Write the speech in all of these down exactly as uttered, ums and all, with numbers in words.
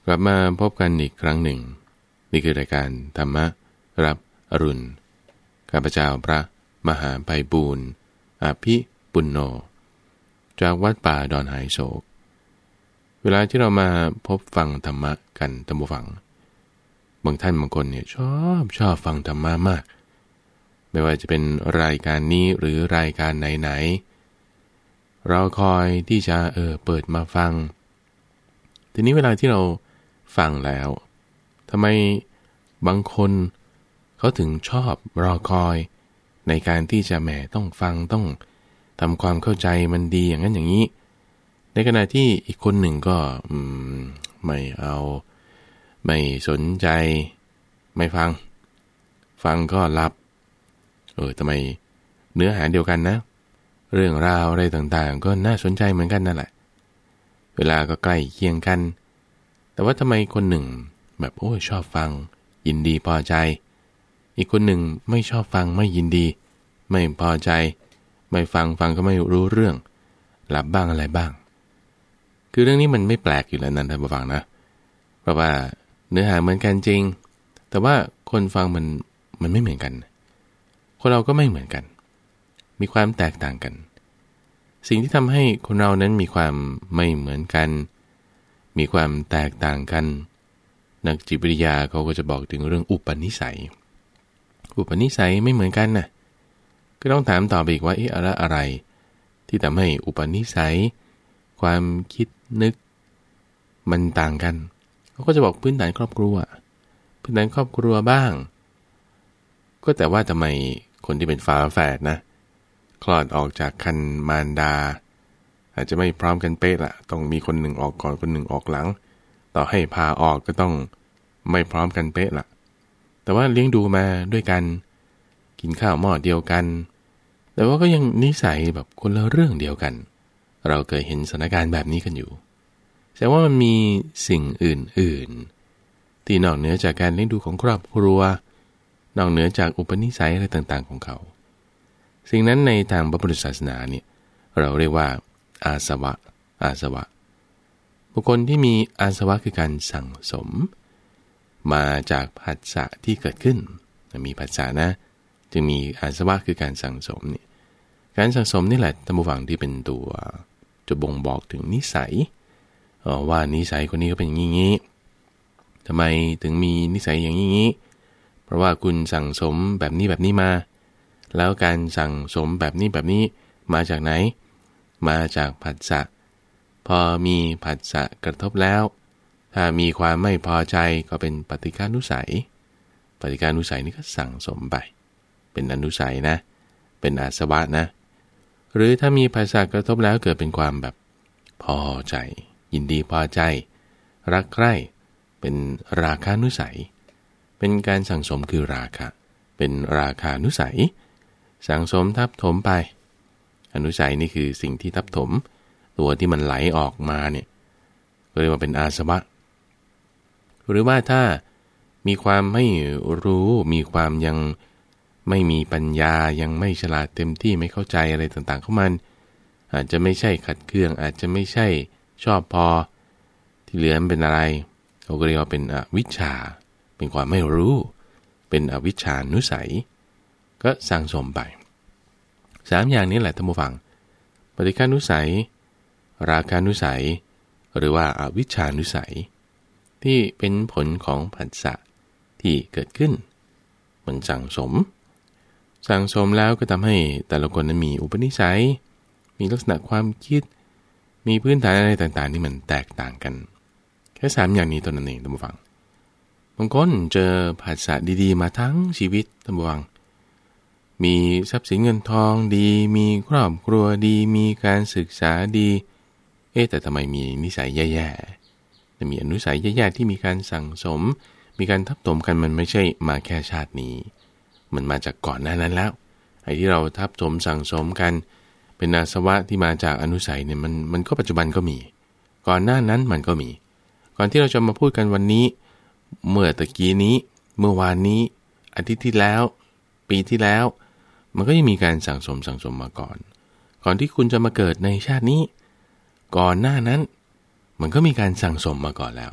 ลับมาพบกันอีกครั้งหนึ่งนี่คือรายการธรรมรับอรุณข้าพเจ้าพระมหาไพบูลย์อภิปุณโญจากวัดป่าดอนหายโศกเวลาที่เรามาพบฟังธรรมะกันท่านผู้ฟังบางท่านบางคนเนี่ยชอบชอบฟังธรรมะมากไม่ว่าจะเป็นรายการนี้หรือรายการไหนๆเราคอยที่จะเออเปิดมาฟังทีนี้เวลาที่เราฟังแล้วทำไมบางคนเขาถึงชอบรอคอยในการที่จะแหมต้องฟังต้องทำความเข้าใจมันดีอย่างนั้นอย่างนี้ในขณะที่อีกคนหนึ่งก็อืมไม่เอาไม่สนใจไม่ฟังฟังก็หลับเออทำไมเนื้อหาเดียวกันนะเรื่องราวอะไรต่างๆก็น่าสนใจเหมือนกันนั่นแหละเวลาก็ใกล้เคียงกันแต่ว่าทำไมคนหนึ่งแบบโอ้ยชอบฟังยินดีพอใจอีกคนหนึ่งไม่ชอบฟังไม่ยินดีไม่พอใจไม่ฟังฟังก็ไม่รู้เรื่องหลับบ้างอะไรบ้างคือเรื่องนี้มันไม่แปลกอยู่แล้วนั่นท่านผู้ฟังนะเพราะว่าเนื้อหาเหมือนกันจริงแต่ว่าคนฟังมันมันไม่เหมือนกันคนเราก็ไม่เหมือนกันมีความแตกต่างกันสิ่งที่ทำให้คนเรานั้นมีความไม่เหมือนกันมีความแตกต่างกันนักจิตวิทยาเขาก็จะบอกถึงเรื่องอุปนิสัยอุปนิสัยไม่เหมือนกันนะก็ต้องถามต่อไปอีกว่าเอ๊ะอะไรอะไรที่ทำให้อุปนิสัยความคิดนึกมันต่างกันเขาก็จะบอกพื้นฐานครอบครัวพื้นฐานครอบครัวบ้างก็แต่ว่าทำไมคนที่เป็นฝาแฝดนะคลอดออกจากครรภ์มารดาอาจจะไม่พร้อมกันเป๊ะละต้องมีคนหนึ่งออกก่อนคนหนึ่งออกหลังต่อให้พาออกก็ต้องไม่พร้อมกันเป๊ะละแต่ว่าเลี้ยงดูมาด้วยกันกินข้าวหม้อเดียวกันแต่ว่าก็ยังนิสัยแบบคนละเรื่องเดียวกันเราเคยเห็นสถานการณ์แบบนี้กันอยู่แสดงว่ามันมีสิ่งอื่นๆที่นอกเหนือจากการเลี้ยงดูของครอบครัวนอกเหนือจากอุปนิสัยอะไรต่างๆของเขาสิ่งนั้นในทางพระพุทธศาสนาเนี่ยเราเรียกว่าอาสวะอาสวะบุคคลที่มีอาสวะคือการสั่งสมมาจากผัสสะที่เกิดขึ้นมีผัสสะนะจึงมีอาสวะคือการสั่งสมเนี่ยการสั่งสมนี่แหละท่านผู้ฟังที่เป็นตัวจะบ่งบอกถึงนิสัยว่านิสัยคนนี้ก็เป็นอย่างนี้ทำไมถึงมีนิสัยอย่างนี้เพราะว่าคุณสั่งสมแบบนี้แบบนี้มาแล้วการสั่งสมแบบนี้แบบนี้มาจากไหนมาจากผัสสะพอมีผัสสะกระทบแล้วถ้ามีความไม่พอใจก็เป็นปฏิฆานุสัยปฏิฆานุสัยนี่ก็สั่งสมไปเป็นอนุสัยนะเป็นอาสวะนะหรือถ้ามีผัสสะกระทบแล้วเกิดเป็นความแบบพอใจยินดีพอใจรักใคร่เป็นราคานุสัยเป็นการสั่งสมคือราคะเป็นราคานุสัยสั่งสมทับถมไปอนุสัยนี่คือสิ่งที่ทับถมตัวที่มันไหลออกมาเนี่ยก็เรียกว่าเป็นอาสวะหรือว่าถ้ามีความไม่รู้มีความยังไม่มีปัญญายังไม่ฉลาดเต็มที่ไม่เข้าใจอะไรต่างๆของมันอาจจะไม่ใช่ขัดเคืองอาจจะไม่ใช่ชอบพอที่เหลือมันเป็นอะไรเขาก็เรียกว่าเป็นอวิชชาเป็นความไม่รู้เป็นอวิชชานุสัยก็สั่งสมไปสามอย่างนี้แหละท่านผู้ฟังปฏิฆานุสัยราคานุสัยหรือว่าอวิชชานุสัยที่เป็นผลของผัสสะที่เกิดขึ้นมันสั่งสมสั่งสมแล้วก็ทำให้แต่ละคนนั้นมีอุปนิสัยมีลักษณะความคิดมีพื้นฐานอะไรต่างๆที่มันแตกต่างกันแค่สามอย่างนี้ตัวนั้นเองท่านผู้ฟังบางคนเจอผัสสะดีๆมาทั้งชีวิตท่านผู้ฟังมีทรัพย์สินเงินทองดีมีครอบครัวดีมีการศึกษาดีเอ๊ะแต่ทำไมมีนิสัยแย่ๆแต่มีอนุสัยแย่ๆที่มีการสั่งสมมีการทับถมกันมันไม่ใช่มาแค่ชาตินี้มันมาจากก่อนหน้านั้นแล้วไอ้ที่เราทับถมสั่งสมกันเป็นอาสวะที่มาจากอนุสัยเนี่ยมันมันก็ปัจจุบันก็มีก่อนหน้านั้นมันก็มีก่อนที่เราจะมาพูดกันวันนี้เมื่อตะกี้นี้เมื่อวานนี้อาทิตย์ที่แล้วปีที่แล้วมันก็ยังมีการสั่งสมสั่งสมมาก่อนก่อนที่คุณจะมาเกิดในชาตินี้ก่อนหน้านั้นมันก็มีการสั่งสมมาก่อนแล้ว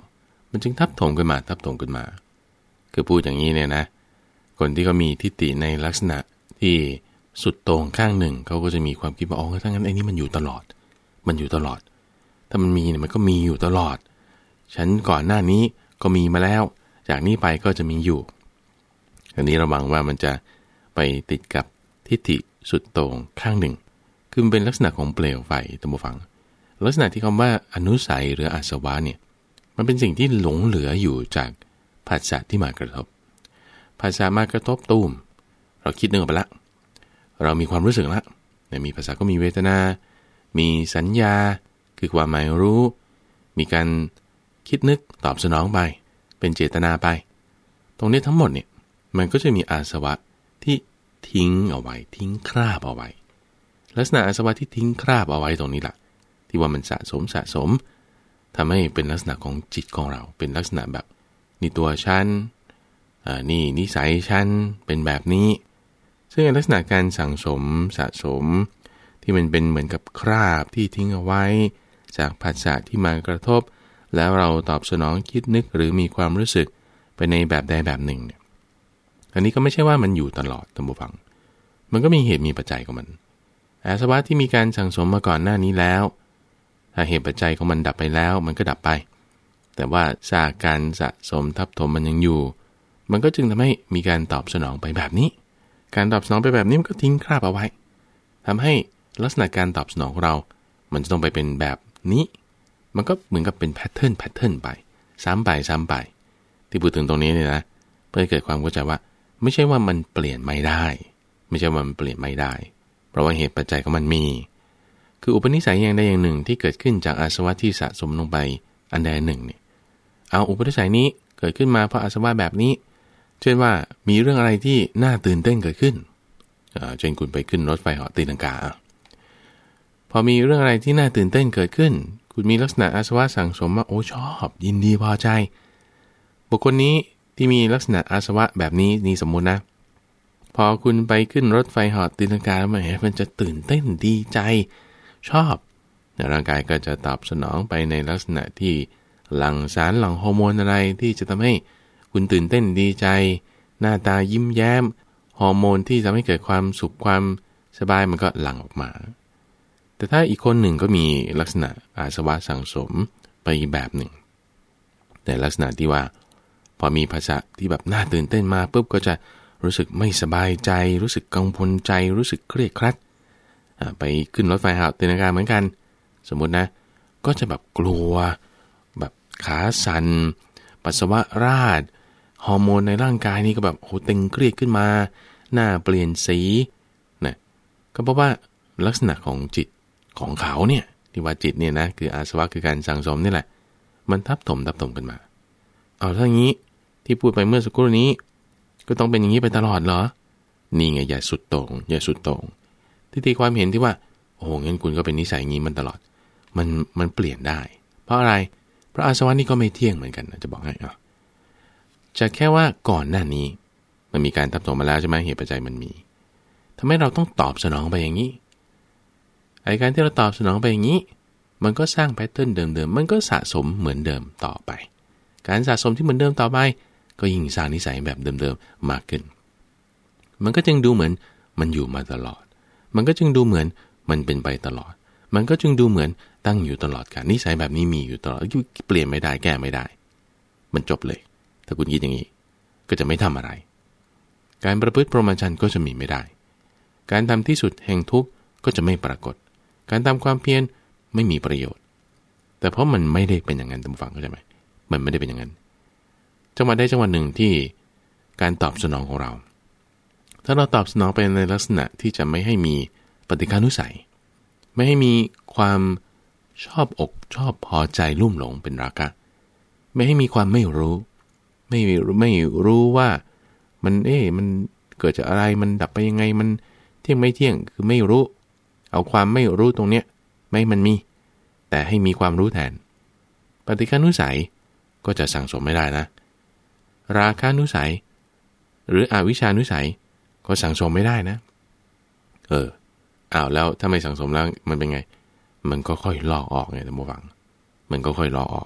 มันจึงทับถมกันมาทับถมกันมาคือพูดอย่างนี้เนี่ยนะคนที่เขามีทิฏฐิในลักษณะที่สุดโต่งข้างหนึ่งเขาก็จะมีความคิดว่าอ๋อถ้างั้นไอ้นี่มันอยู่ตลอดมันอยู่ตลอดถ้ามันมีเนี่ยมันก็มีอยู่ตลอดฉันก่อนหน้านี้ก็มีมาแล้วจากนี้ไปก็จะมีอยู่อันนี้ระวังว่ามันจะไปติดกับทิฏฐิสุดโต่งข้างหนึ่งคือมันเป็นลักษณะของเปลวไฟท่านผู้ฟังลักษณะที่คำว่าอนุสัยหรืออาสวะเนี่ยมันเป็นสิ่งที่หลงเหลืออยู่จากผัสสะที่มากระทบผัสสะมากระทบตูมเราคิดนึกออกไปละเรามีความรู้สึกละมีภาษาก็มีเวทนามีสัญญาคือความหมายรู้มีการคิดนึกตอบสนองไปเป็นเจตนาไปตรงนี้ทั้งหมดเนี่ยมันก็จะมีอาสวะที่ทิ้งเอาไว้ทิ้งคราบเอาไว้ลักษณะอาสวะที่ทิ้งคราบเอาไว้ตรงนี้แหละที่ว่ามันสะสมสะสมทำให้เป็นลักษณะของจิตของเราเป็นลักษณะแบบนี่ตัวฉันอ่านี่นิสัยฉันเป็นแบบนี้ซึ่งลักษณะการสั่งสมสะสมที่มันเป็นเหมือนกับคราบที่ทิ้งเอาไว้จากผัสสะที่มากระทบแล้วเราตอบสนองคิดนึกหรือมีความรู้สึกไปในแบบใดแบบหนึ่งเนี่ยอันนี้ก็ไม่ใช่ว่ามันอยู่ตลอดท่านผู้ฟังมันก็มีเหตุมีปัจจัยของมันอาสวะที่มีการสั่งสมมาก่อนหน้านี้แล้วถ้าเหตุปัจจัยของมันดับไปแล้วมันก็ดับไปแต่ว่าสาการสะสมทับถมมันยังอยู่มันก็จึงทำให้มีการตอบสนองไปแบบนี้การตอบสนองไปแบบนี้มันก็ทิ้งคราบเอาไว้ทำให้ลักษณะการตอบสนองของเรามันจะต้องไปเป็นแบบนี้มันก็เหมือนกับเป็นแพทเทิร์นแพทเทิร์นไปซ้ำไปซ้ำไปที่พูดถึงตรงนี้เนี่ยนะเพื่อให้เกิดความเข้าใจว่าไม่ใช่ว่ามันเปลี่ยนไม่ได้ไม่ใช่ว่ามันเปลี่ยนไม่ได้เพราะว่าเหตุปัจจัยของมันมีคืออุปนิสัยอย่างใดอย่างหนึ่งที่เกิดขึ้นจากอาสวะที่สะสมลงไปอันใดหนึ่งเนี่ยเอาอุปนิสัยนี้เกิดขึ้นมาเพราะอาสวะแบบนี้เช่นว่ามีเรื่องอะไรที่น่าตื่นเต้นเกิดขึ้นเช่นคุณไปขึ้นรถไฟเหาะตีลังกาพอมีเรื่องอะไรที่น่าตื่นเต้นเกิดขึ้นคุณมีลักษณะอาสวะสั่งสมว่าโอ้ชอบยินดีพอใจบุคคลนี้ที่มีลักษณะอาสวะแบบนี้นี่สมมุตินะพอคุณไปขึ้นรถไฟเหาะตีลังกาแล้วมันจะตื่นเต้นดีใจชอบร่างกายก็จะตอบสนองไปในลักษณะที่หลั่งสารหลั่งฮอร์โมนอะไรที่จะทำให้คุณตื่นเต้นดีใจหน้าตายิ้มแย้มฮอร์โมนที่ทำให้เกิดความสุขความสบายมันก็หลั่งออกมาแต่ถ้าอีกคนหนึ่งก็มีลักษณะอาสวะสั่งสมไปอีกแบบหนึ่งแต่ลักษณะที่ว่าพอมีภาษาที่แบบน่าตื่นเต้นมาปุ๊บก็จะรู้สึกไม่สบายใจรู้สึกกังวลใจรู้สึกเครียดครัดไปขึ้นรถไฟเหาะตีลังกาเหมือนกันสมมุตินะก็จะแบบกลัวแบบขาสั่นปัสสาวะราดฮอร์โมนในร่างกายนี่ก็แบบโอ้ตึงเครียดขึ้นมาหน้าเปลี่ยนสีนะก็เพราะว่าลักษณะของจิตของเขาเนี่ยที่ว่าจิตเนี่ยนะคืออาสวะคือการสั่งสมนี่แหละมันทับถมทับถมกันมาเอาถ้างี้ที่พูดไปเมื่อสักครู่นี้ก็ต้องเป็นอย่างนี้ไปตลอดเหรอนี่ไงอย่าสุดโต่งอย่าสุดโต่งที่ตีความเห็นที่ว่าโอ้งั้นคุณก็เป็นนิสัยอย่างนี้มันตลอดมันมันเปลี่ยนได้เพราะอะไรเพราะอาสวะนี่ก็ไม่เที่ยงเหมือนกันนะจะบอกให้อ่ะจะแค่ว่าก่อนหน้านี้มันมีการทับถมมาแล้วใช่ไหมเหตุปัจจัยมันมีทำให้เราต้องตอบสนองไปอย่างนี้ไอ้การที่เราตอบสนองไปอย่างนี้มันก็สร้างแพทเทิร์นเดิมๆมันก็สะสมเหมือนเดิมต่อไปการสะสมที่เหมือนเดิมต่อไปก็ยิ่งสร้างนิสัยแบบเดิมๆมากขึ้นมันก็จึงดูเหมือนมันอยู่มาตลอดมันก็จึงดูเหมือนมันเป็นไปตลอดมันก็จึงดูเหมือนตั้งอยู่ตลอดกาลนิสัยแบบนี้มีอยู่ตลอดเปลี่ยนไม่ได้แก้ไม่ได้มันจบเลยถ้าคุณคิดอย่างนี้ก็จะไม่ทำอะไรการประพฤติพรหมจรรย์ก็จะมีไม่ได้การทำที่สุดแห่งทุกข์ก็จะไม่ปรากฏการทำความเพียรไม่มีประโยชน์แต่เพราะมันไม่ได้เป็นอย่างนั้นท่านผู้ฟังเข้าใจไหมมันไม่ได้เป็นอย่างนั้นจังหวะใดจังหวะหนึ่งที่การตอบสนองของเราถ้าเราตอบสนองไปในลักษณะที่จะไม่ให้มีปฏิฆานุสัยไม่ให้มีความชอบอกชอบพอใจลุ่มหลงเป็นราคะไม่ให้มีความไม่รู้ไม่ไม่รู้ว่ามันเอ๊ะมันเกิดจากอะไรมันดับไปยังไงมันเที่ยงไม่เที่ยงคือไม่รู้เอาความไม่รู้ตรงเนี้ยไม่มันมีแต่ให้มีความรู้แทนปฏิฆานุสัยก็จะสั่งสมไม่ได้นะราคะนุสัยหรืออวิชชานุสัยก็สั่งสมไม่ได้นะเอออ้าวแล้วถ้าไม่สั่งสมแล้วมันเป็นไงมันก็ค่อยลอกออกไงท่านผู้ฟังมันก็ค่อยลอกออก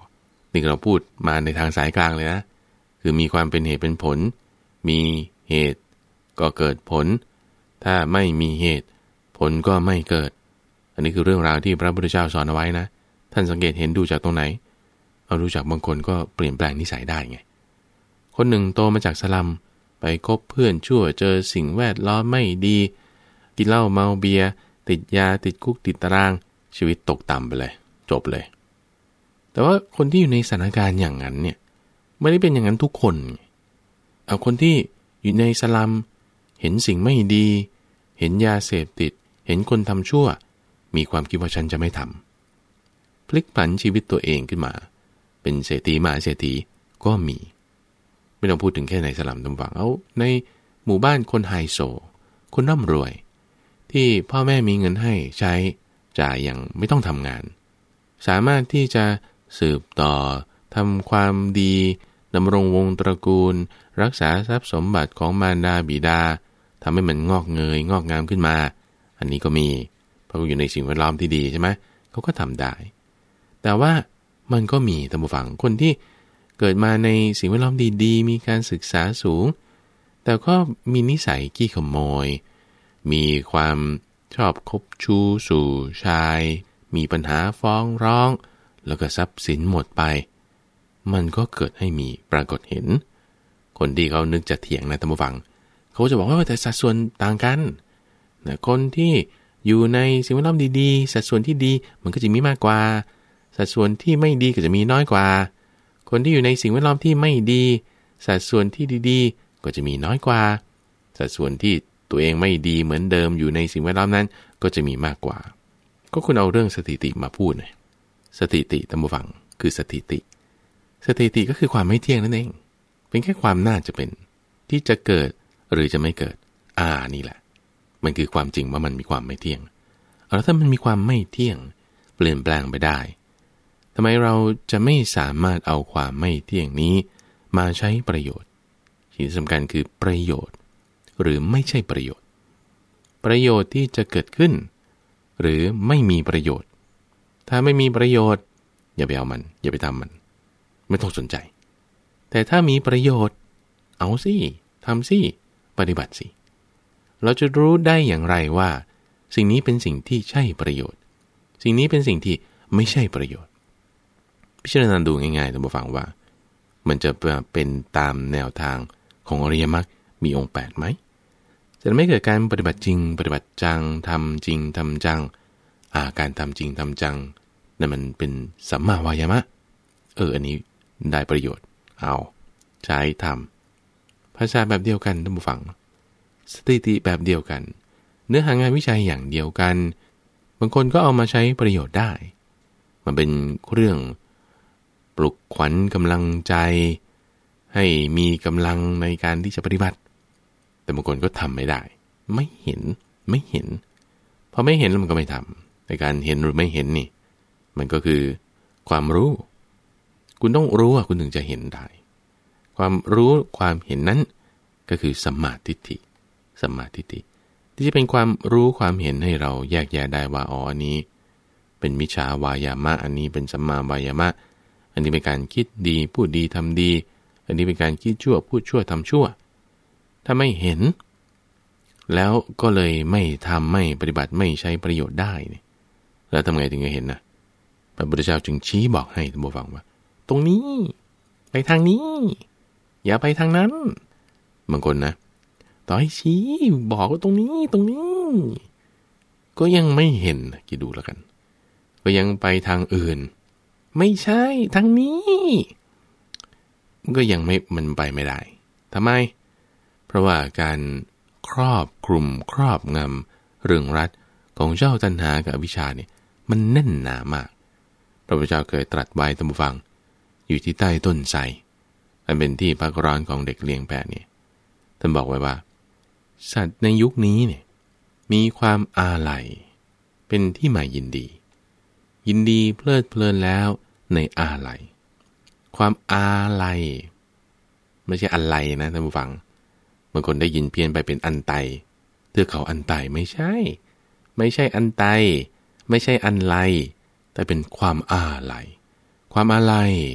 นี่เราพูดมาในทางสายกลางเลยนะคือมีความเป็นเหตุเป็นผลมีเหตุก็เกิดผลถ้าไม่มีเหตุผลก็ไม่เกิดอันนี้คือเรื่องราวที่พระพุทธเจ้าสอนเอาไว้นะท่านสังเกตเห็นดูจากตรงไหนเอาดูจากบางคนก็เปลี่ยนแปลงนิสัยได้ไงคนหนึ่งโตมาจากสลัมไปคบเพื่อนชั่วเจอสิ่งแวดล้อมไม่ดีกินเหล้าเมาเบียร์ติดยาติดคุกติดตารางชีวิตตกต่ำไปเลยจบเลยแต่ว่าคนที่อยู่ในสถานการณ์อย่างนั้นเนี่ยไม่ได้เป็นอย่างนั้นทุกคนเอาคนที่อยู่ในสลัมเห็นสิ่งไม่ดีเห็นยาเสพติดเห็นคนทำชั่วมีความคิดว่าฉันจะไม่ทำพลิกผันชีวิตตัวเองขึ้นมาเป็นเศรษฐีมหาเศรษฐีก็มีไม่ต้องพูดถึงแค่ในสลัมตำฝังเอาในหมู่บ้านคนไฮโซคนร่ำรวยที่พ่อแม่มีเงินให้ใช้จ่ายอย่างไม่ต้องทำงานสามารถที่จะสืบต่อทำความดีดำรงวงตระกูลรักษาทรัพย์สมบัติของมารดาบิดาทำให้มันงอกเงยงอกงามขึ้นมาอันนี้ก็มีเพราะอยู่ในสิ่งแวดล้อมที่ดีใช่ไหมเขาก็ทำได้แต่ว่ามันก็มีท่านผู้ฟังคนที่เกิดมาในสิ่งแวดล้อมดีๆมีการศึกษาสูงแต่ก็มีนิสัยขี้ขโมยมีความชอบคบชู้สู่ชายมีปัญหาฟ้องร้องแล้วก็ทรัพย์สินหมดไปมันก็เกิดให้มีปรากฏเห็นคนที่เขานึกจะเถียงนะท่านผู้ฟังเขาจะบอกว่าแต่สัดส่วนต่างกันนะคนที่อยู่ในสิ่งแวดล้อมดีๆสัดส่วนที่ดีมันก็จะมีมากกว่าสัดส่วนที่ไม่ดีก็จะมีน้อยกว่าคนที่อยู่ในสิ่งแวดล้อมที่ไม่ดีสัดส่วนที่ดีๆก็จะมีน้อยกว่าสัดส่วนที่ตัวเองไม่ดีเหมือนเดิมอยู่ในสิ่งแวดล้อมนั้นก็จะมีมากกว่าก็คุณเอาเรื่องสถิติมาพูดหน่อยสถิติท่านผู้ฟังคือสถิติสถิติก็คือความไม่เที่ยงนั่นเองเป็นแค่ความน่าจะเป็นที่จะเกิดหรือจะไม่เกิดอ่านี่แหละมันคือความจริงว่ามันมีความไม่เที่ยงแล้วถ้ามันมีความไม่เที่ยงเปลี่ยนแปลงไปได้ทำไมเราจะไม่สามารถเอาความไม่เที่ยงนี้มาใช้ประโยชน์สิ่งสำคัญคือประโยชน์หรือไม่ใช่ประโยชน์ประโยชน์ที่จะเกิดขึ้นหรือไม่มีประโยชน์ถ้าไม่มีประโยชน์อย่าไปเอามันอย่าไปทำมันไม่ต้องสนใจแต่ถ้ามีประโยชน์เอาสิทำสิปฏิบัติสิเราจะรู้ได้อย่างไรว่าสิ่งนี้เป็นสิ่งที่ใช่ประโยชน์สิ่งนี้เป็นสิ่งที่ไม่ใช่ประโยชน์พิจารณาดูง่ายๆท่านผู้ฟังว่ามันจะเป็นตามแนวทางของอริยมรรคมีองค์แปดไหมจะไม่เกิดการปฏิบัติจริงปฏิบัติจังทำจริงทำจังอาการทำจริงทำจังนั่นมันเป็นสัมมาวายามะเอออันนี้ได้ประโยชน์เอาใช้ทำภาษาแบบเดียวกันท่านผู้ฟังสถิติแบบเดียวกันเนื้อหางานวิจัยอย่างเดียวกันบางคนก็เอามาใช้ประโยชน์ได้มันเป็นเรื่องปลุกขวัญกำลังใจให้มีกำลังในการที่จะปฏิบัติแต่บางคนก็ทำไม่ได้ไม่เห็นไม่เห็นพอไม่เห็นแล้วมันก็ไม่ทำในการเห็นหรือไม่เห็นนี่มันก็คือความรู้คุณต้องรู้ว่าคุณถึงจะเห็นได้ความรู้ความเห็นนั้นก็คือสัมมาทิฏฐิสัมมาทิฏฐิที่จะเป็นความรู้ความเห็นให้เราแยกแยะได้ว่าอ๋ออันนี้เป็นมิจฉาวายามะอันนี้เป็นสัมมาวายามะอันนี้เป็นการคิดดีพูดดีทำดีอันนี้เป็นการคิดชั่วพูดชั่วทำชั่วถ้าไม่เห็นแล้วก็เลยไม่ทำไม่ปฏิบัติไม่ใช้ประโยชน์ได้เนี่ยแล้วทำไงถึงจะเห็นนะพระพุทธเจ้าจึงชี้บอกให้ท่านผู้ฟังว่าตรงนี้ไปทางนี้อย่าไปทางนั้นบางคนนะต่อให้ชี้บอกว่าตรงนี้ตรงนี้ก็ยังไม่เห็นคิดดูแล้วกันก็ยังไปทางอื่นไม่ใช่ทางนี้ก็ยังไม่มันไปไม่ได้ทำไมเพราะว่าการครอบคลุมครอบงำเรื่องรัดของเจ้าตัณหากับอวิชชาเนี่ยมันแน่นหนามากพระพุทธเจ้าเคยตรัสไว้ท่านผู้ฟังอยู่ที่ใต้ต้นไทรอันเป็นที่พักร้อนของเด็กเลี้ยงแพะเนี่ยท่านบอกไว้ว่าสัตว์ในยุคนี้เนี่ยมีความอาลัยเป็นที่หมายยินดียินดีเพลิดเพลินแล้วในอาลัยความอาลัยไม่ใช่อะไรนะท่านผู้ฟังบางคนได้ยินเพี้ยนไปเป็นอันไตเทือกเขาอันไตไม่ใช่ไม่ใช่อันไตไม่ใช่อันไลแต่เป็นความอาลัยความอาลัย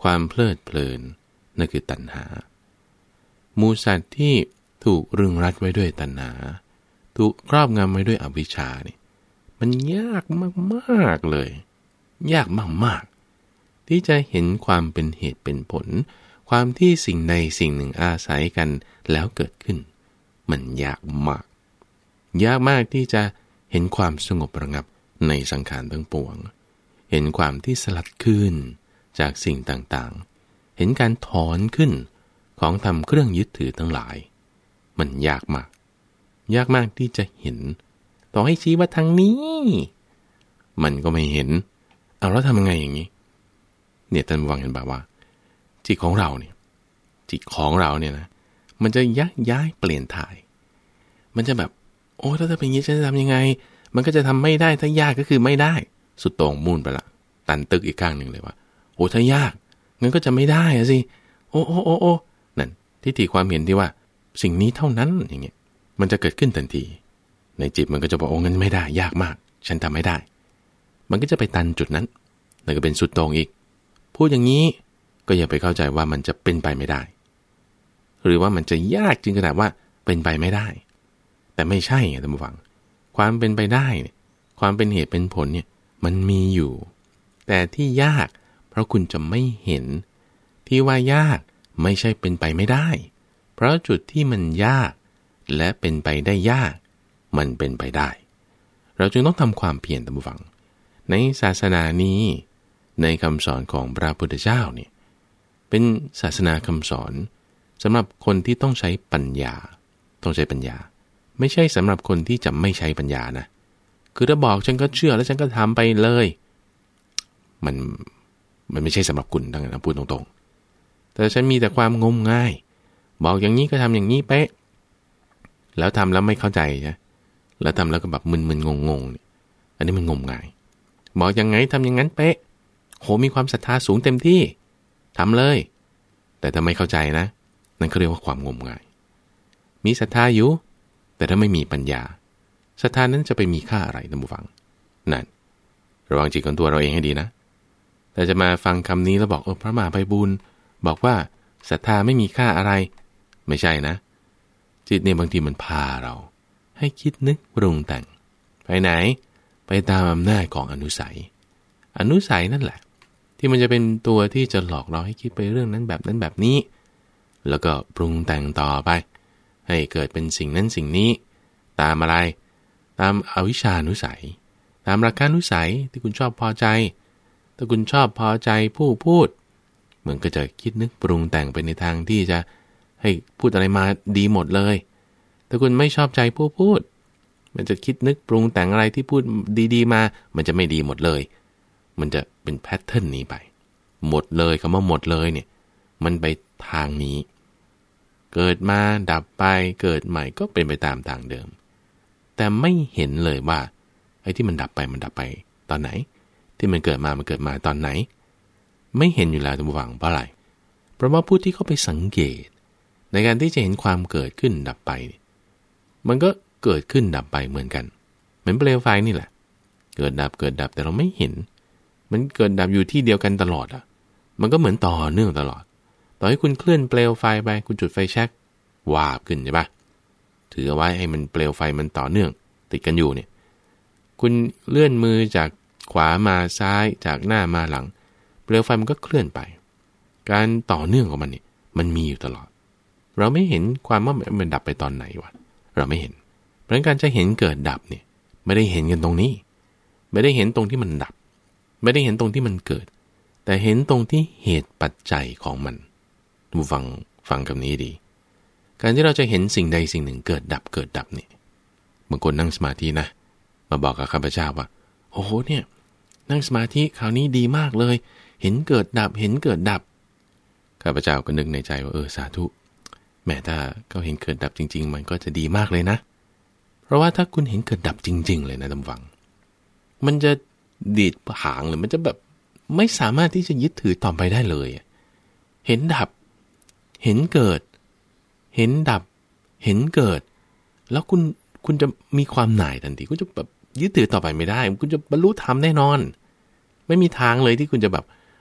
ความเพลิดเพลินนั่นคือตัณหาหมู่สัตว์ที่ถูกรึงรัดไว้ด้วยตัณหาถูกครอบงำไว้ด้วยอวิชชานี่มันยากมากๆเลยยากมากๆที่จะเห็นความเป็นเหตุเป็นผลความที่สิ่งใดสิ่งหนึ่งอาศัยกันแล้วเกิดขึ้นมันยากมากยากมากที่จะเห็นความสงบระงับในสังขารทั้งปวงเห็นความที่สลัดขึ้นจากสิ่งต่างๆเห็นการถอนขึ้นของธรรมเครื่องยึดถือทั้งหลายมันยากมากยากมากที่จะเห็นต่อให้ชี้ว่าทางนี้มันก็ไม่เห็นเอาแล้วทำยังไงอย่างนี้เนี่ยท่านฟังเห็นบ่าว่าจิตของเราเนี่ยจิตของเราเนี่ยนะมันจะย้ายย้ายเปลี่ยนถ่ายมันจะแบบโอ้ถ้าจะเป็นอย่างนี้ฉันจะทำยังไงมันก็จะทำไม่ได้ถ้ายากก็คือไม่ได้สุดโต่งมุ่นไปละตันตึกอีกข้างหนึ่งเลยว่าโอ้ถ้ายากงั้นก็จะไม่ได้อะสิโอ้โอ้โอ้โอ้นั่นทิฏฐิความเห็นที่ว่าสิ่งนี้เท่านั้นอย่างเงี้ยมันจะเกิดขึ้นทันทีในจิตมันก็จะบอกโอ้งั้นไม่ได้ยากมากฉันทำไม่ได้มันก็จะไปตันจุดนั้นแล้วก็เป็นสุดโต่งอีกพูดอย่างนี้ก็อย่าไปเข้าใจว่ามันจะเป็นไปไม่ได้หรือว่ามันจะยากจริงขนาดว่าเป็นไปไม่ได้แต่ไม่ใช่ไงท่านผู้ฟังความเป็นไปได้เนี่ยความเป็นเหตุเป็นผลเนี่ยมันมีอยู่แต่ที่ยากเพราะคุณจะไม่เห็นที่ว่ายากไม่ใช่เป็นไปไม่ได้เพราะจุดที่มันยากและเป็นไปได้ยากมันเป็นไปได้เราจึงต้องทำความเพียรท่านผู้ฟังในศาสนานี้ในคำสอนของพระพุทธเจ้าเนี่ยเป็นศาสนาคำสอนสำหรับคนที่ต้องใช้ปัญญาต้องใช้ปัญญาไม่ใช่สำหรับคนที่จะไม่ใช้ปัญญานะคือถ้าบอกฉันก็เชื่อแล้วฉันก็ทำไปเลยมันมันไม่ใช่สำหรับคุณดังนั้นพูดตรงๆแต่ฉันมีแต่ความงมง่ายบอกอย่างนี้ก็ทำอย่างนี้เป๊ะแล้วทำแล้วไม่เข้าใจใช่แล้วทำแล้วก็แบบมึนๆงงๆเนี่ยอันนี้มันงมง่ายบอกยังไงทำอย่างนั้นเป๊ะโหมีความศรัทธาสูงเต็มที่ทำเลยแต่ถ้าไม่เข้าใจนะนั่นเขาเรียกว่าความงมงายมีศรัทธาอยู่แต่ถ้าไม่มีปัญญาศรัทธานั้นจะไปมีค่าอะไรท่านผู้ฟังนั่นระวังจิตของตัวเราเองให้ดีนะแต่จะมาฟังคำนี้แล้วบอกเออพระมหาไพบูลย์บอกว่าศรัทธาไม่มีค่าอะไรไม่ใช่นะจิตเนี่ยบางทีมันพาเราให้คิดนึกปรุงแต่งไปไหนไปตามอำนาจของอนุสัยอนุสัยนั่นแหละที่มันจะเป็นตัวที่จะหลอกเราให้คิดไปเรื่องนั้นแบบนั้นแบบนี้แล้วก็ปรุงแต่งต่อไปให้เกิดเป็นสิ่งนั้นสิ่งนี้ตามอะไรตามอวิชชานุสัยตามราคะนุสัยที่คุณชอบพอใจถ้าคุณชอบพอใจผู้พูดมันก็จะคิดนึกปรุงแต่งไปในทางที่จะให้พูดอะไรมาดีหมดเลยถ้าคุณไม่ชอบใจผู้พูดมันจะคิดนึกปรุงแต่งอะไรที่พูดดีๆมามันจะไม่ดีหมดเลยมันจะเป็นแพทเทิร์นนี้ไปหมดเลยคำว่าหมดเลยเนี่ยมันไปทางนี้เกิดมาดับไปเกิดใหม่ก็เป็นไปตามทางเดิมแต่ไม่เห็นเลยว่าไอ้ที่มันดับไปมันดับไปตอนไหนที่มันเกิดมามันเกิดมาตอนไหนไม่เห็นอยู่แล้วท่านผู้ฟังเพราะอะไรเพราะว่าผู้ที่เข้าไปสังเกตในการที่จะเห็นความเกิดขึ้นดับไปมันก็เกิดขึ้นดับไปเหมือนกันเหมือนเปลวไฟนี่แหละเกิดดับเกิดดับแต่เราไม่เห็นมันเกิดดับอยู่ที่เดียวกันตลอดอ่ะมันก็เหมือนต่อเนื่องตลอดต่อให้คุณเคลื่อนเปลวไฟไปคุณจุดไฟแช็กวาบขึ้นใช่ปะถือเอาไว้ให้มันเปลวไฟมันต่อเนื่องติดกันอยู่เนี่ยคุณเลื่อนมือจากขวามาซ้ายจากหน้ามาหลังเปลวไฟมันก็เคลื่อนไปการต่อเนื่องของมันนี่มันมีอยู่ตลอดเราไม่เห็นความว่ามันดับไปตอนไหนวะเราไม่เห็นเพราะการจะเห็นเกิดดับเนี่ยไม่ได้เห็นกันตรงนี้ไม่ได้เห็นตรงที่มันดับไม่ได้เห็นตรงที่มันเกิดแต่เห็นตรงที่เหตุปัจจัยของมันดูฟังฟังคำนี้ดีการที่เราจะเห็นสิ่งใดสิ่งหนึ่งเกิดดับเกิดดับเนี่ยบางคนนั่งสมาธินะมาบอกกับข้าพเจ้าว่าโอ้โหเนี่ยนั่งสมาธิคราวนี้ดีมากเลยเห็นเกิดดับเห็นเกิดดับข้าพเจ้าก็นึกในใจว่าเออสาธุแม้ถ้าเขาเห็นเกิดดับจริงๆมันก็จะดีมากเลยนะเพราะว่าถ้าคุณเห็นเกิดดับจริงๆเลยนะท่านฟังมันจะดีดหางเลยมันจะแบบไม่สามารถที่จะยึดถือต่อไปได้เลยเห็นดับเห็นเกิดเห็นดับเห็นเกิดแล้วคุณคุณจะมีความหน่ายทันทีคุณจะแบบยึดถือต่อไปไม่ได้คุณจะบรรลุธรรมแน่นอนไม่มีทางเลยที่คุณจะแบบ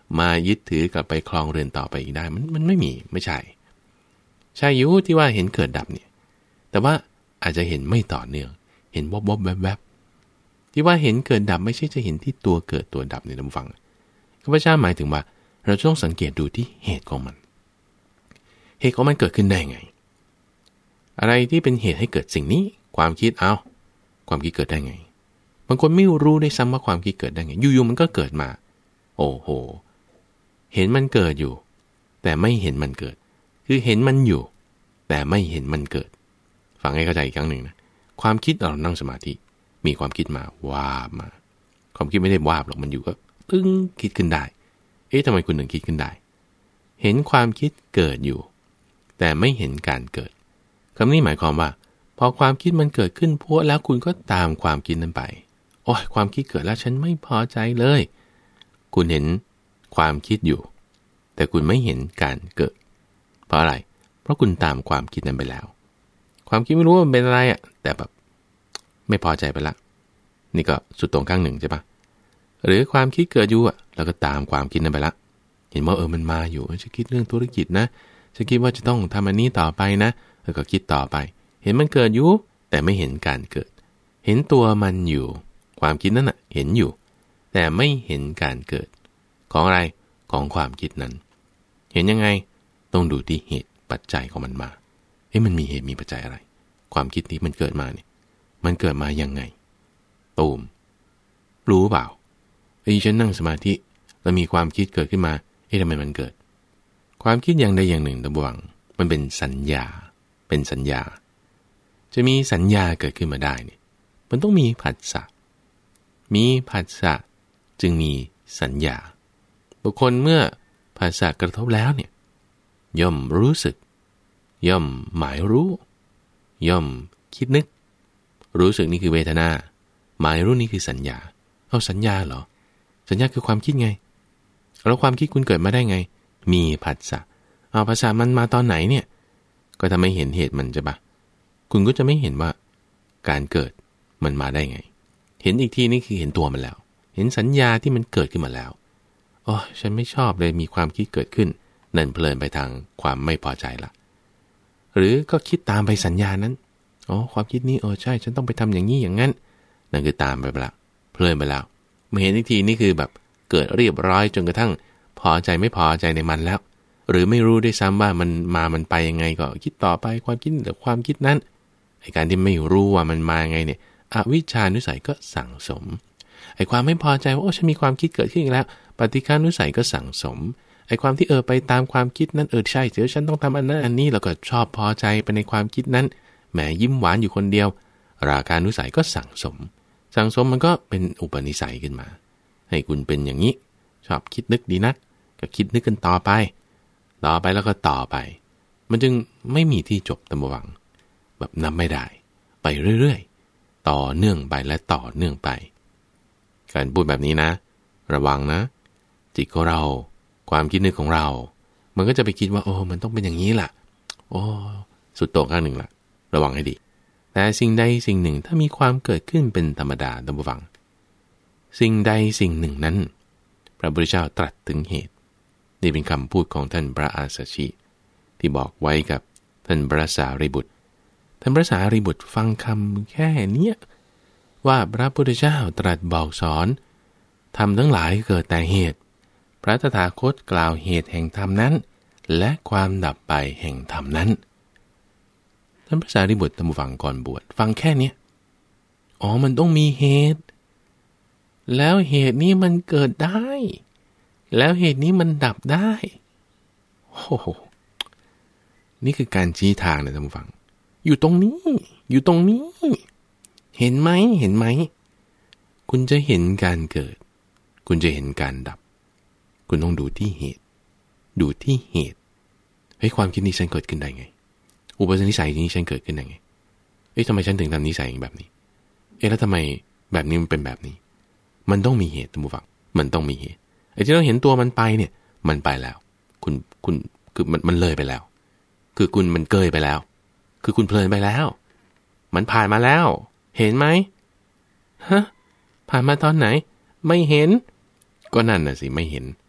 มายึดถือกลับไปครองเรือนต่อไปอีกได้มันมันไม่มีไม่ใช่ใช่อยู่ที่ว่าเห็นเกิดดับเนี่ยแต่ว่าอาจจะเห็นไม่ต่อเนื่องเห็นวบวบแวบแวบที่ว่าเห็นเกิดดับไม่ใช่จะเห็นที่ตัวเกิดตัวดับในท่านผู้ฟังข้าพเจ้าหมายถึงว่าเราต้องสังเกตดูที่เหตุของมันเหตุของมันเกิดขึ้นได้ไงอะไรที่เป็นเหตุให้เกิดสิ่งนี้ความคิดเอาความคิดเกิดได้ไงบางคนไม่รู้ได้ซ้ำว่าความคิดเกิดได้ไงอยู่ๆมันก็เกิดมาโอ้โหเห็นมันเกิดอยู่แต่ไม่เห็นมันเกิดคือเห็นมันอยู่แต่ไม่เห็นมันเกิดฟังให้เข้าใจอีกครั้งหนึ่งนะความคิดเรานั่งสมาธิมีความคิดมาวาบมาความคิดไม่ได้วาบหรอกมันอยู่ก็ตึ้งคิดขึ้นได้เอ๊ะทำไมคุณถึงคิดขึ้นได้เห็นความคิดเกิดอยู่แต่ไม่เห็นการเกิดคำนี้หมายความว่าพอความคิดมันเกิดขึ้นพวกแล้วคุณก็ตามความคิดนั้นไปโอ้ยความคิดเกิดแล้วฉันไม่พอใจเลยคุณเห็นความคิดอยู่แต่คุณไม่เห็นการเกิดเพราะอะไรเพราะคุณตามความคิดนั้นไปแล้วความคิดไม่รู้ว่ามันเป็นอะไรอ่ะแต่แบบไม่พอใจไปละนี่ก็สุดตรงข้างหนึ่งใช่ปะหรือความคิดเกิดอยู่อ่ะแล้วก็ตามความคิดนั้นไปละเห็นว่าเออมันมาอยู่จะคิดเรื่องธุรกิจนะจะคิดว่าจะต้องทำอันนี้ต่อไปนะแล้วก็คิดต่อไปเห็นมันเกิดอยู่แต่ไม่เห็นการเกิดเห็นตัวมันอยู่ความคิดนั้นน่ะเห็นอยู่แต่ไม่เห็นการเกิดของอะไรของความคิดนั้นเห็นยังไงต้องดูที่เหตุปัจจัยของมันมาเอ๊ะมันมีเหตุมีปัจจัยอะไรความคิดนี้มันเกิดมาเนี่ยมันเกิดมายังไงตูมรู้เปล่าไอ้ฉันนั่งสมาธิแล้วมีความคิดเกิดขึ้นมาเอ๊ะทำไมมันเกิดความคิดอย่างใดอย่างหนึ่งตะบวังมันเป็นสัญญาเป็นสัญญาจะมีสัญญาเกิดขึ้นมาได้เนี่ยมันต้องมีผัสสะมีผัสสะจึงมีสัญญาบุคคลเมื่อผัสสะกระทบแล้วเนี่ยย่อมรู้สึกย่อมหมายรู้ย่อมคิดนึกรู้สึกนี่คือเวทนาหมายรู้นี่คือสัญญาเอาสัญญาเหรอสัญญาคือความคิดไงแล้วความคิดคุณเกิดมาได้ไงมีผัสสะเอาผัสสะมันมาตอนไหนเนี่ยก็ทำให้เห็นเหตุมันจะปะคุณก็จะไม่เห็นว่าการเกิดมันมาได้ไงเห็นอีกทีนี่คือเห็นตัวมันแล้วเห็นสัญญาที่มันเกิดขึ้นมาแล้วโอ้ฉันไม่ชอบเลยมีความคิดเกิดขึ้นนั่นเพลินไปทางความไม่พอใจละหรือก็คิดตามไปสัญญานั้นอ๋อความคิดนี้เออใช่ฉันต้องไปทำอย่างนี้อย่างนั้นนั่นคือตามไปละเพลินไปแล้วมาเห็นอีกทีนี่คือแบบเกิดเรียบร้อยจนกระทั่งพอใจไม่พอใจในมันแล้วหรือไม่รู้ด้วยซ้ำว่ามันมามันไปยังไงก็คิดต่อไปความคิดแต่ความคิดนั้นไอ้การที่ไม่รู้ว่ามันมาไงเนี่ยอวิชชานุสัยก็สั่งสมไอ้ความไม่พอใจว่าโอ้ฉันมีความคิดเกิดขึ้นอีกแล้วปฏิฆานุสัยก็สั่งสมไอ้ความที่เออไปตามความคิดนั้นเออใช่เดี๋ยวฉันต้องทำอันนั้นอันนี้แล้วก็ชอบพอใจไปในความคิดนั้นแหมยิ้มหวานอยู่คนเดียวราคานุสัยก็สั่งสมสั่งสมมันก็เป็นอุปนิสัยขึ้นมาให้คุณเป็นอย่างนี้ชอบคิดนึกดีนักก็คิดนึกกันต่อไปต่อไปแล้วก็ต่อไปมันจึงไม่มีที่จบตามหวังแบบนับไม่ได้ไปเรื่อยๆต่อเนื่องไปและต่อเนื่องไปการพูดแบบนี้นะระวังนะจิตของเราความคิดนึกของเรามันก็จะไปคิดว่าโอ้มันต้องเป็นอย่างนี้ล่ะโอ้สุดโต่งข้างหนึ่งล่ะระวังให้ดีแต่สิ่งใดสิ่งหนึ่งถ้ามีความเกิดขึ้นเป็นธรรมดาตามหวังสิ่งใดสิ่งหนึ่งนั้นพระพุทธเจ้าตรัสถึงเหตุนี่เป็นคำพูดของท่านพระอาสาชีที่บอกไว้กับท่านพระสารีบุตรท่านพระสารีบุตรฟังคำแค่เนี้ยว่าพระพุทธเจ้าตรัสบอกสอนธรรมทั้งหลายเกิดแต่เหตุพระตถาคตกล่าวเหตุแห่งธรรมนั้นและความดับไปแห่งธรรมนั้นท่านพระสารีบุตรท่านผู้ฟังก่อนบวชฟังแค่เนี้ยอ๋อมันต้องมีเหตุแล้วเหตุนี้มันเกิดได้แล้วเหตุนี้มันดับได้โอ้โหนี่คือการชี้ทางนะท่านผู้ฟังอยู่ตรงนี้อยู่ตรงนี้เห็นไหมเห็นไหมคุณจะเห็นการเกิดคุณจะเห็นการดับคุณต้องดูที่เหตุดูที่เหตุเฮ้ยความคิดนี้ฉันเกิดขึ้นได้ไงอุปนิสัยนี้ฉันเกิดขึ้นได้ไงเอ๊ะทำไมฉันถึงทำนิสัยแบบนี้เอ๊ะแล้วทำไมแบบนี้มันเป็นแบบนี้มันต้องมีเหตุท่านผู้ฟังมันต้องมีเหตุไอ้ที่เราเห็นตัวมันไปเนี่ยมันไปแล้วคุณคุณคือมันมันเลยไปแล้วคือคุณมันเกยไปแล้วคือคุณเพลินไปแล้วมันผ่านมาแล้วเห็นไหมฮะผ่านมาตอนไหนไม่เห็นก็นั่นน่ะสิไม่เห็น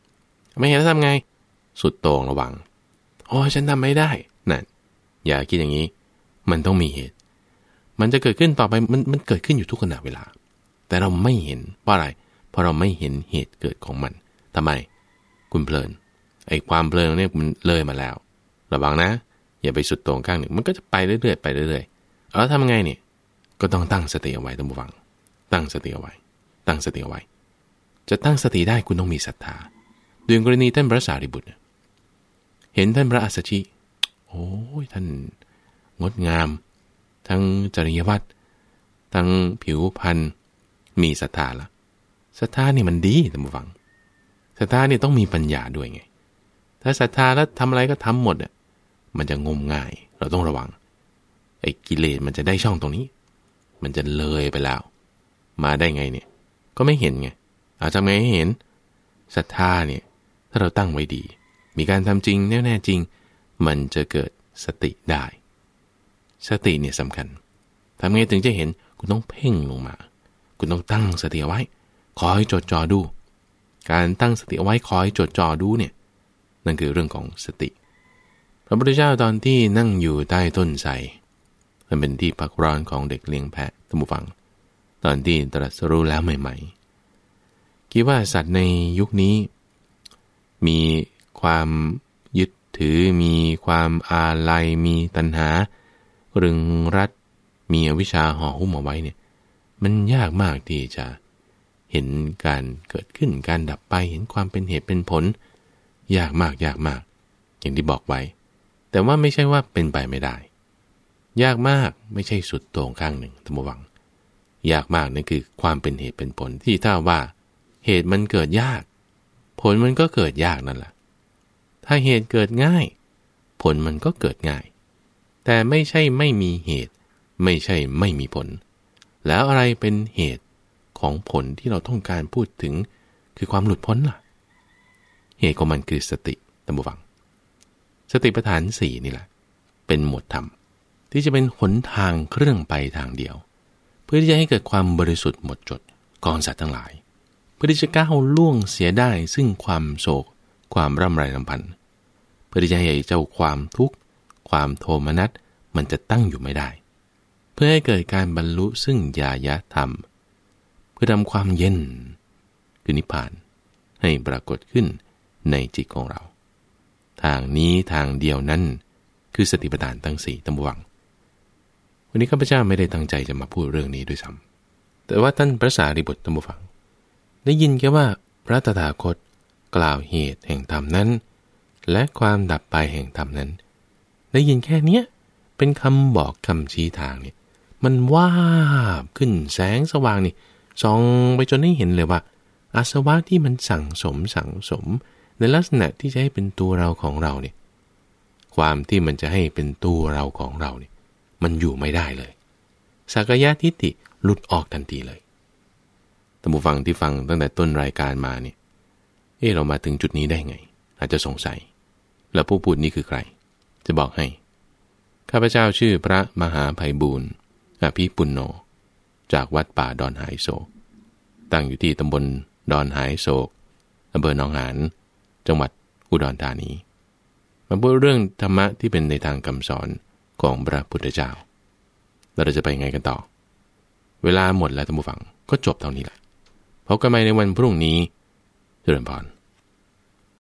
ไม่เห็นแล้วทำไงสุดโต่งระวังโอ้ฉันทำไม่ได้นั่นอย่าคิดอย่างนี้มันต้องมีเหตุมันจะเกิดขึ้นต่อไปมันมันเกิดขึ้นอยู่ทุกขณะเวลาแต่เราไม่เห็นเพราะอะไรเพราะเราไม่เห็นเหตุเกิดของมันทำไมคุณเพลินไอ้ความเพลินเนี่ยมันเลยมาแล้วระวังนะอย่าไปสุดโต่งข้างหนึ่งมันก็จะไปเรื่อยๆไปเรื่อยๆแล้วทำไงเนี่ยก็ต้องตั้งสติเอาไว้ท่านผู้ฟังตั้งสติเอาไว้ตั้งสติเอาไว้จะตั้งสติได้คุณต้องมีศรัทธาด้วยกรณีท่านพระสารีบุตรเห็นท่านพระอัสสชิโอ้ยท่านงดงามทั้งจริยวัตรทั้งผิวพรรณมีศรัทธาละศรัทธานี่มันดีท่านผู้ฟังศรัทธานี่ต้องมีปัญญาด้วยไงถ้าศรัทธาแล้วทำอะไรก็ทำหมดอ่ะมันจะงมง่ายเราต้องระวังไอ้กิเลสมันจะได้ช่องตรงนี้มันจะเลยไปแล้วมาได้ไงเนี่ยก็ไม่เห็นไงเอาทำไงให้เห็นศรัทธาเนี่ยถ้าเราตั้งไว้ดีมีการทำจริงแน่ๆจริงมันจะเกิดสติได้สติเนี่ยสำคัญทำไงถึงจะเห็นคุณต้องเพ่งลงมาคุณต้องตั้งสติเอาไว้คอยจดจ่อดูการตั้งสติเอาไว้คอยจดจ่อดูเนี่ยนั่นคือเรื่องของสติพระพุทธเจ้าตอนที่นั่งอยู่ใต้ต้นไทรมันเป็นที่พักร้อนของเด็กเลี้ยงแพะท่านผู้ฟังตอนที่ตรัสรู้แล้วใหม่ๆคิดว่าสัตว์ในยุคนี้มีความยึดถือมีความอาลัยมีตัณหารึงรัดมีอวิชชาห่อหุ้มเอาไว้เนี่ยมันยากมากที่จะเห็นการเกิดขึ้นการดับไปเห็นความเป็นเหตุเป็นผลยากมากยากมากอย่างที่บอกไว้แต่ว่าไม่ใช่ว่าเป็นไปไม่ได้ยากมากไม่ใช่สุดโต่งข้างหนึ่งท่านผู้ฟังยากมากนั่นคือความเป็นเหตุเป็นผลที่ถ้าว่าเหตุมันเกิดยากผลมันก็เกิดยากนั่นแหละถ้าเหตุเกิดง่ายผลมันก็เกิดง่ายแต่ไม่ใช่ไม่มีเหตุไม่ใช่ไม่มีผลแล้วอะไรเป็นเหตุของผลที่เราต้องการพูดถึงคือความหลุดพ้นล่ะเหตุของมันคือสติท่านผู้ฟังสติปัฏฐานสี่นี่แหละเป็นหมวดธรรมที่จะเป็นหนทางเครื่องไปทางเดียวเพื่อที่จะให้เกิดความบริสุทธิ์หมดจดกองสัตว์ทั้งหลายเพื่อที่จะก้าวล่วงเสียได้ซึ่งความโศกความร่ำไรรำพันเพื่อที่จะให้เจ้าความทุกข์ความโทมนัสมันจะตั้งอยู่ไม่ได้เพื่อให้เกิดการบรรลุซึ่งญาญะธรรมเพื่อทำความเย็นคือนิพพานให้ปรากฏขึ้นในจิตของเราทางนี้ทางเดียวนั้นคือสติปัฏฐานทั้งสี่ตั้งวังวันนี้ข้าพเจ้าไม่ได้ตั้งใจจะมาพูดเรื่องนี้ด้วยซ้ำแต่ว่าท่านพระสารีบุตรตั้งฟังได้ยินแค่ว่าพระตถาคตกล่าวเหตุแห่งธรรมนั้นและความดับไปแห่งธรรมนั้นได้ยินแค่เนี้ยเป็นคำบอกคำชี้ทางเนี่ยมันว่าบขึ้นแสงสว่างนี่ส่องไปจนให้เห็นเลยว่าอาสวะที่มันสั่งสมสั่งสมในลักษณะที่จะให้เป็นตัวเราของเราเนี่ยความที่มันจะให้เป็นตัวเราของเราเนี่ยมันอยู่ไม่ได้เลยสักยะทิฏฐิหลุดออกทันทีเลยท่านผู้ฟังที่ฟังตั้งแต่ต้นรายการมาเนี่ยเออเรามาถึงจุดนี้ได้ไงอาจจะสงสัยแล้วผู้พูดนี้คือใครจะบอกให้ข้าพเจ้าชื่อพระมหาไพบูลย์อภิปุณโญจากวัดป่าดอนหายโศกตั้งอยู่ที่ตำบลดอนหายโศกอำเภอหนองหานจังหวัดอุดรธานีมาพูดเรื่องธรรมะที่เป็นในทางคำสอนของพระพุทธเจ้าแล้วเราจะไปไงกันต่อเวลาหมดแล้วท่านผู้ฟังก็จบเท่านี้แหละพบกันใหม่ในวันพรุ่งนี้เจริญพร